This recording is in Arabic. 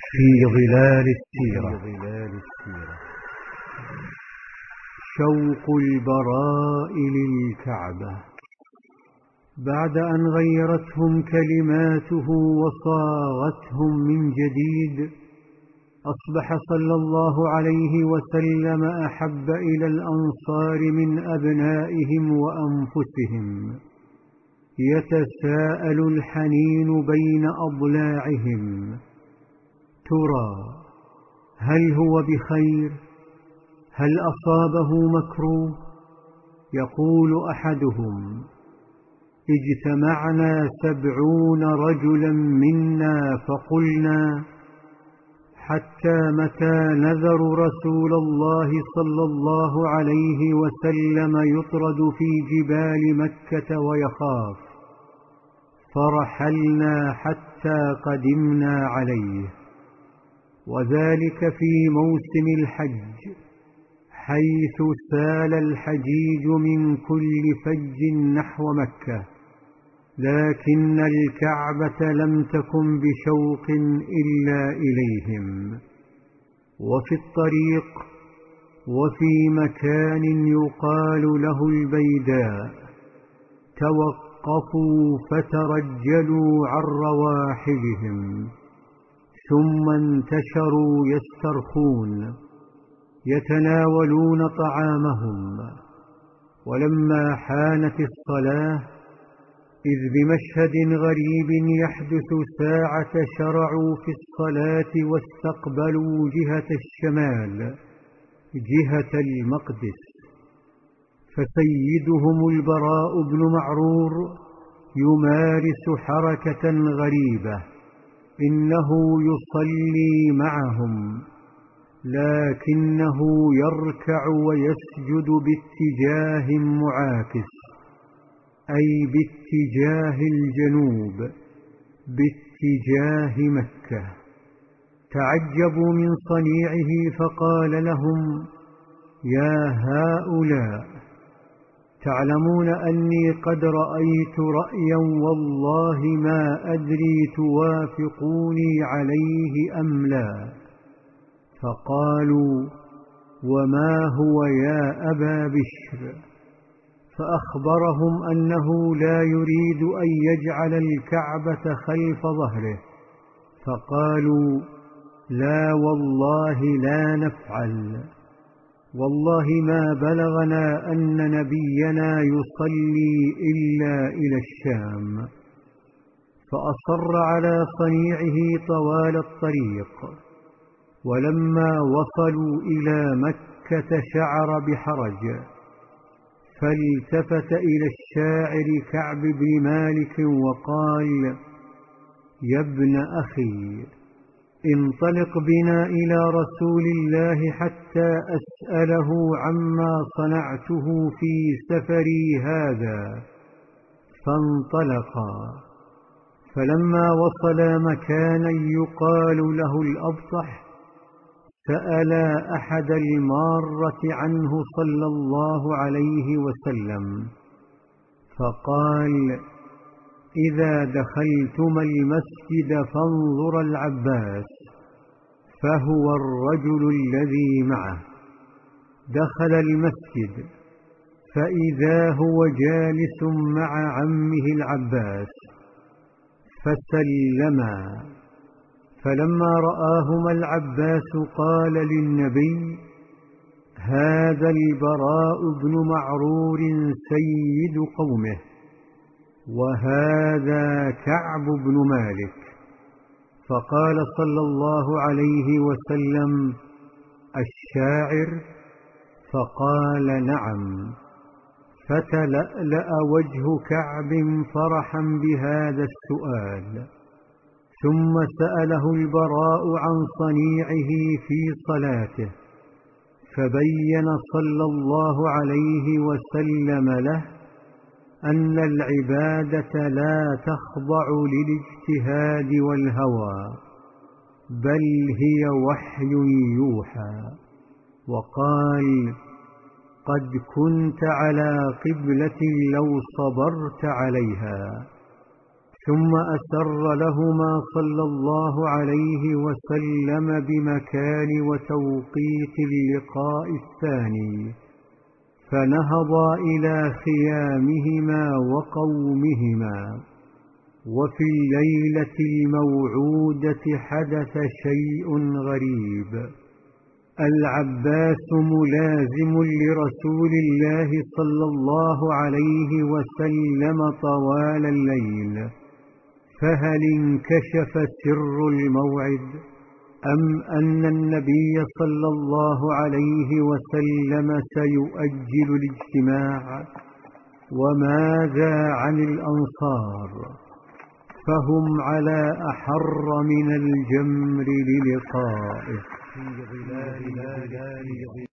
في ظلال السيرة. شوق البراء للكعبة. بعد أن غيرتهم كلماته وصاغتهم من جديد، أصبح صلى الله عليه وسلم أحب إلى الأنصار من أبنائهم وأنفسهم. يتساءل الحنين بين أضلاعهم: ترى هل هو بخير؟ هل أصابه مكروه؟ يقول أحدهم: اجتمعنا 70 رجلا منا فقلنا: حتى متى نذر رسول الله صلى الله عليه وسلم يطرد في جبال مكة ويخاف؟ فرحلنا حتى قدمنا عليه. وذلك في موسم الحج، حيث سال الحجيج من كل فج نحو مكة، لكن الكعبة لم تكن بشوق إلا إليهم. وفي الطريق وفي مكان يقال له البيداء توقفوا فترجلوا عن رواحلهم، ثم انتشروا يسترخون يتناولون طعامهم. ولما حانت الصلاة، إذ بمشهد غريب يحدث ساعة شرعوا في الصلاة واستقبلوا جهة الشمال، جهة المقدس. فسيدهم البراء بن معرور يمارس حركة غريبة، إنه يصلي معهم، لكنه يركع ويسجد باتجاه معاكس، أي باتجاه الجنوب، باتجاه مكة. تعجبوا من صنيعه فقال لهم: يا هؤلاء، تعلمون أني قد رأيت رأيا والله ما أدري توافقوني عليه أم لا. فقالوا: وما هو يا أبا بشر؟ فأخبرهم أنه لا يريد أن يجعل الكعبة خلف ظهره. فقالوا: لا والله لا نفعل، والله ما بلغنا أن نبينا يصلي إلا إلى الشام. فأصر على صنيعه طوال الطريق، ولما وصلوا إلى مكة شعر بحرج، فالتفت إلى الشاعر كعب بن مالك وقال: يا ابن أخي، انطلق بنا إلى رسول الله حتى أسأله عما صنعته في سفري هذا. فانطلقا، فلما وصلا مكانا يقال له الأبطح، سألا أحد المارة عنه صلى الله عليه وسلم، فقال: إذا دخلتما المسجد فانظر العباس، فهو الرجل الذي معه. دخل المسجد فإذا هو جالس مع عمه العباس، فسلما. فلما رآهما العباس قال للنبي: هذا البراء بن معرور سيد قومه، وهذا كعب بن مالك. فقال صلى الله عليه وسلم: الشاعر؟ فقال: نعم. فتلألأ وجه كعب فرحا بهذا السؤال. ثم سأله البراء عن صنيعه في صلاته، فبين صلى الله عليه وسلم له أن العبادة لا تخضع للاجتهاد والهوى، بل هي وحي يوحى. وقال: قد كنت على قبلة لو صبرت عليها. ثم أسر لهما صلى الله عليه وسلم بمكان وتوقيت اللقاء الثاني، فنهضا إلى خيامهما وقومهما. وفي الليلة الموعودة حدث شيء غريب. العباس ملازم لرسول الله صلى الله عليه وسلم طوال الليل، فهل انكشف سر الموعد، أم أن النبي صلى الله عليه وسلم سيؤجل الاجتماع؟ وماذا عن الأنصار؟ فهم على أحر من الجمر للقائه.